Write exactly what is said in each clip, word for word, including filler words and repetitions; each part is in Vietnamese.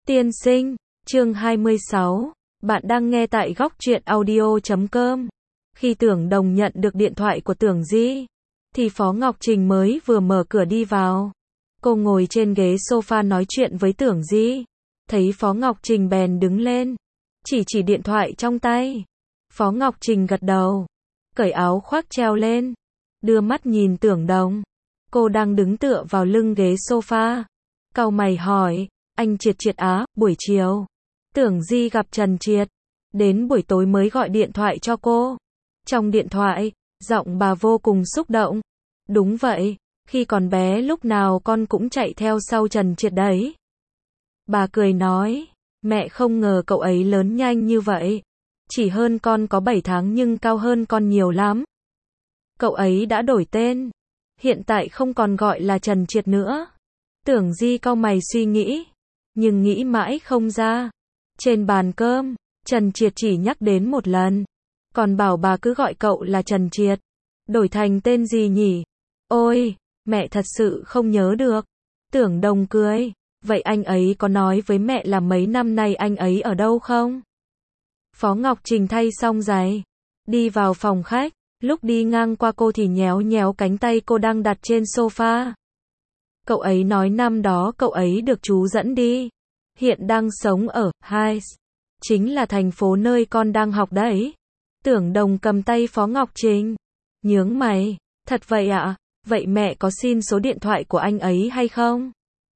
Tiên sinh, chương hai mươi sáu, bạn đang nghe tại góc truyện audio chấm com. Khi Tưởng Đồng nhận được điện thoại của Tưởng Di, thì Phó Ngọc Trình mới vừa mở cửa đi vào. Cô ngồi trên ghế sofa nói chuyện với Tưởng Di. Thấy Phó Ngọc Trình bèn đứng lên, chỉ chỉ điện thoại trong tay. Phó Ngọc Trình gật đầu, cởi áo khoác treo lên, đưa mắt nhìn Tưởng Đồng. Cô đang đứng tựa vào lưng ghế sofa. Cau mày hỏi, anh Triệt Triệt á, buổi chiều Tưởng Di gặp Trần Triệt, đến buổi tối mới gọi điện thoại cho cô. Trong điện thoại, giọng bà vô cùng xúc động. Đúng vậy, khi còn bé lúc nào con cũng chạy theo sau Trần Triệt đấy. Bà cười nói, mẹ không ngờ cậu ấy lớn nhanh như vậy. Chỉ hơn con có bảy tháng nhưng cao hơn con nhiều lắm. Cậu ấy đã đổi tên, hiện tại không còn gọi là Trần Triệt nữa. Tưởng Di cau mày suy nghĩ, nhưng nghĩ mãi không ra. Trên bàn cơm, Trần Triệt chỉ nhắc đến một lần, còn bảo bà cứ gọi cậu là Trần Triệt. Đổi thành tên gì nhỉ? Ôi, mẹ thật sự không nhớ được. Tưởng Đồng cười, vậy anh ấy có nói với mẹ là mấy năm nay anh ấy ở đâu không? Phó Ngọc Trình thay xong giày, đi vào phòng khách, lúc đi ngang qua cô thì nhéo nhéo cánh tay cô đang đặt trên sofa. Cậu ấy nói năm đó cậu ấy được chú dẫn đi, hiện đang sống ở Heights, chính là thành phố nơi con đang học đấy. Tưởng Đồng cầm tay Phó Ngọc Trình, nhướng mày, thật vậy ạ? Vậy mẹ có xin số điện thoại của anh ấy hay không?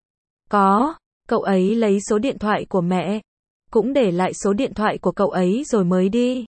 Có, cậu ấy lấy số điện thoại của mẹ, cũng để lại số điện thoại của cậu ấy rồi mới đi.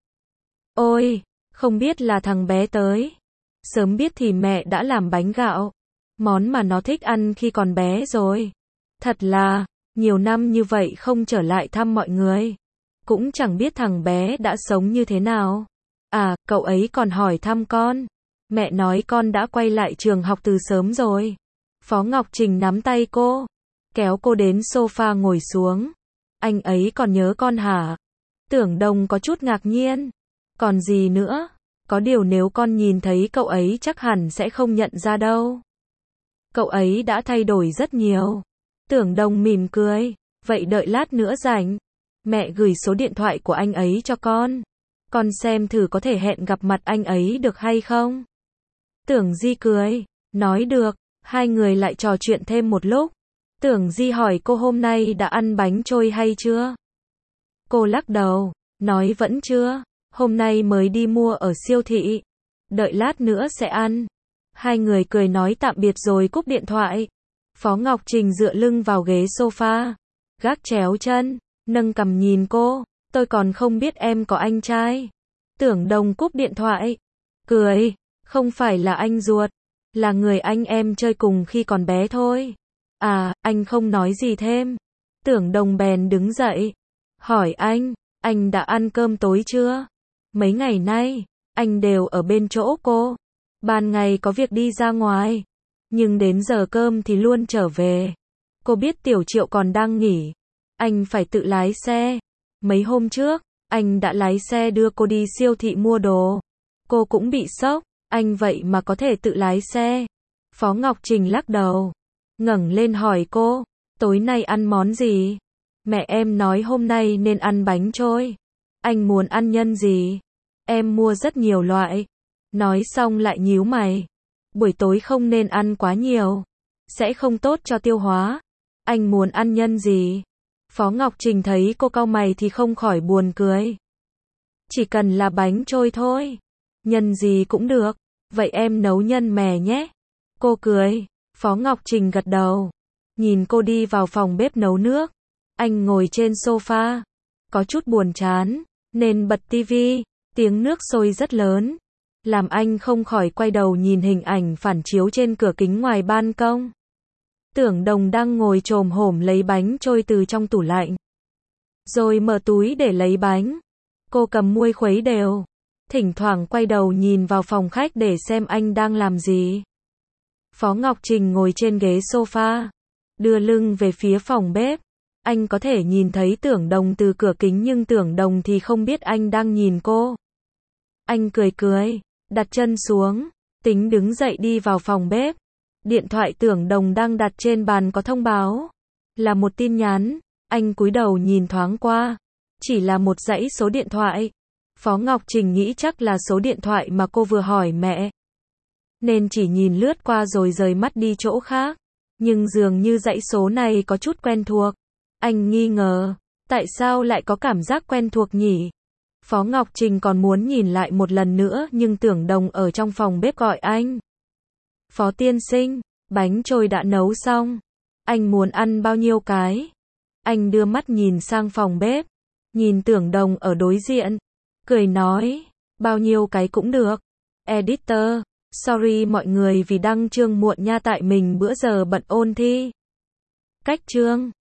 Ôi, không biết là thằng bé tới. Sớm biết thì mẹ đã làm bánh gạo, món mà nó thích ăn khi còn bé rồi. Thật là, nhiều năm như vậy không trở lại thăm mọi người, cũng chẳng biết thằng bé đã sống như thế nào. À, cậu ấy còn hỏi thăm con. Mẹ nói con đã quay lại trường học từ sớm rồi. Phó Ngọc Trình nắm tay cô, kéo cô đến sofa ngồi xuống. Anh ấy còn nhớ con hả? Tưởng Đồng có chút ngạc nhiên. Còn gì nữa? Có điều nếu con nhìn thấy cậu ấy chắc hẳn sẽ không nhận ra đâu. Cậu ấy đã thay đổi rất nhiều. Tưởng Đồng mỉm cười, vậy đợi lát nữa rảnh, mẹ gửi số điện thoại của anh ấy cho con. Con xem thử có thể hẹn gặp mặt anh ấy được hay không? Tưởng Di cười, nói được, hai người lại trò chuyện thêm một lúc. Tưởng Di hỏi cô hôm nay đã ăn bánh trôi hay chưa? Cô lắc đầu, nói vẫn chưa, hôm nay mới đi mua ở siêu thị, đợi lát nữa sẽ ăn. Hai người cười nói tạm biệt rồi cúp điện thoại. Phó Ngọc Trình dựa lưng vào ghế sofa, gác chéo chân, nâng cằm nhìn cô, tôi còn không biết em có anh trai. Tưởng Đồng cúp điện thoại, cười, không phải là anh ruột, là người anh em chơi cùng khi còn bé thôi. À, anh không nói gì thêm. Tưởng Đồng bèn đứng dậy, hỏi anh, anh đã ăn cơm tối chưa? Mấy ngày nay, anh đều ở bên chỗ cô. Ban ngày có việc đi ra ngoài, nhưng đến giờ cơm thì luôn trở về. Cô biết Tiểu Triệu còn đang nghỉ, anh phải tự lái xe. Mấy hôm trước, anh đã lái xe đưa cô đi siêu thị mua đồ. Cô cũng bị sốc, anh vậy mà có thể tự lái xe. Phó Ngọc Trình lắc đầu, ngẩng lên hỏi cô, tối nay ăn món gì? Mẹ em nói hôm nay nên ăn bánh trôi. Anh muốn ăn nhân gì? Em mua rất nhiều loại. Nói xong lại nhíu mày. Buổi tối không nên ăn quá nhiều, sẽ không tốt cho tiêu hóa. Anh muốn ăn nhân gì? Phó Ngọc Trình thấy cô cau mày thì không khỏi buồn cười. Chỉ cần là bánh trôi thôi, nhân gì cũng được. Vậy em nấu nhân mè nhé. Cô cười. Phó Ngọc Trình gật đầu, nhìn cô đi vào phòng bếp nấu nước. Anh ngồi trên sofa, có chút buồn chán, nên bật tivi. Tiếng nước sôi rất lớn, làm anh không khỏi quay đầu nhìn hình ảnh phản chiếu trên cửa kính ngoài ban công. Tưởng Đồng đang ngồi chồm hổm lấy bánh trôi từ trong tủ lạnh, rồi mở túi để lấy bánh. Cô cầm muôi khuấy đều, thỉnh thoảng quay đầu nhìn vào phòng khách để xem anh đang làm gì. Phó Ngọc Trình ngồi trên ghế sofa, đưa lưng về phía phòng bếp. Anh có thể nhìn thấy Tưởng Đồng từ cửa kính nhưng Tưởng Đồng thì không biết anh đang nhìn cô. Anh cười cười, đặt chân xuống, tính đứng dậy đi vào phòng bếp. Điện thoại Tưởng Đồng đang đặt trên bàn có thông báo, là một tin nhắn. Anh cúi đầu nhìn thoáng qua. Chỉ là một dãy số điện thoại. Phó Ngọc Trình nghĩ chắc là số điện thoại mà cô vừa hỏi mẹ. Nên chỉ nhìn lướt qua rồi rời mắt đi chỗ khác. Nhưng dường như dãy số này có chút quen thuộc. Anh nghi ngờ. Tại sao lại có cảm giác quen thuộc nhỉ? Phó Ngọc Trình còn muốn nhìn lại một lần nữa nhưng Tưởng Đồng ở trong phòng bếp gọi anh. Phó tiên sinh, bánh trôi đã nấu xong. Anh muốn ăn bao nhiêu cái? Anh đưa mắt nhìn sang phòng bếp. Nhìn Tưởng Đồng ở đối diện. Cười nói, bao nhiêu cái cũng được. Editor, sorry mọi người vì đăng chương muộn nha tại mình bữa giờ bận ôn thi. Cách chương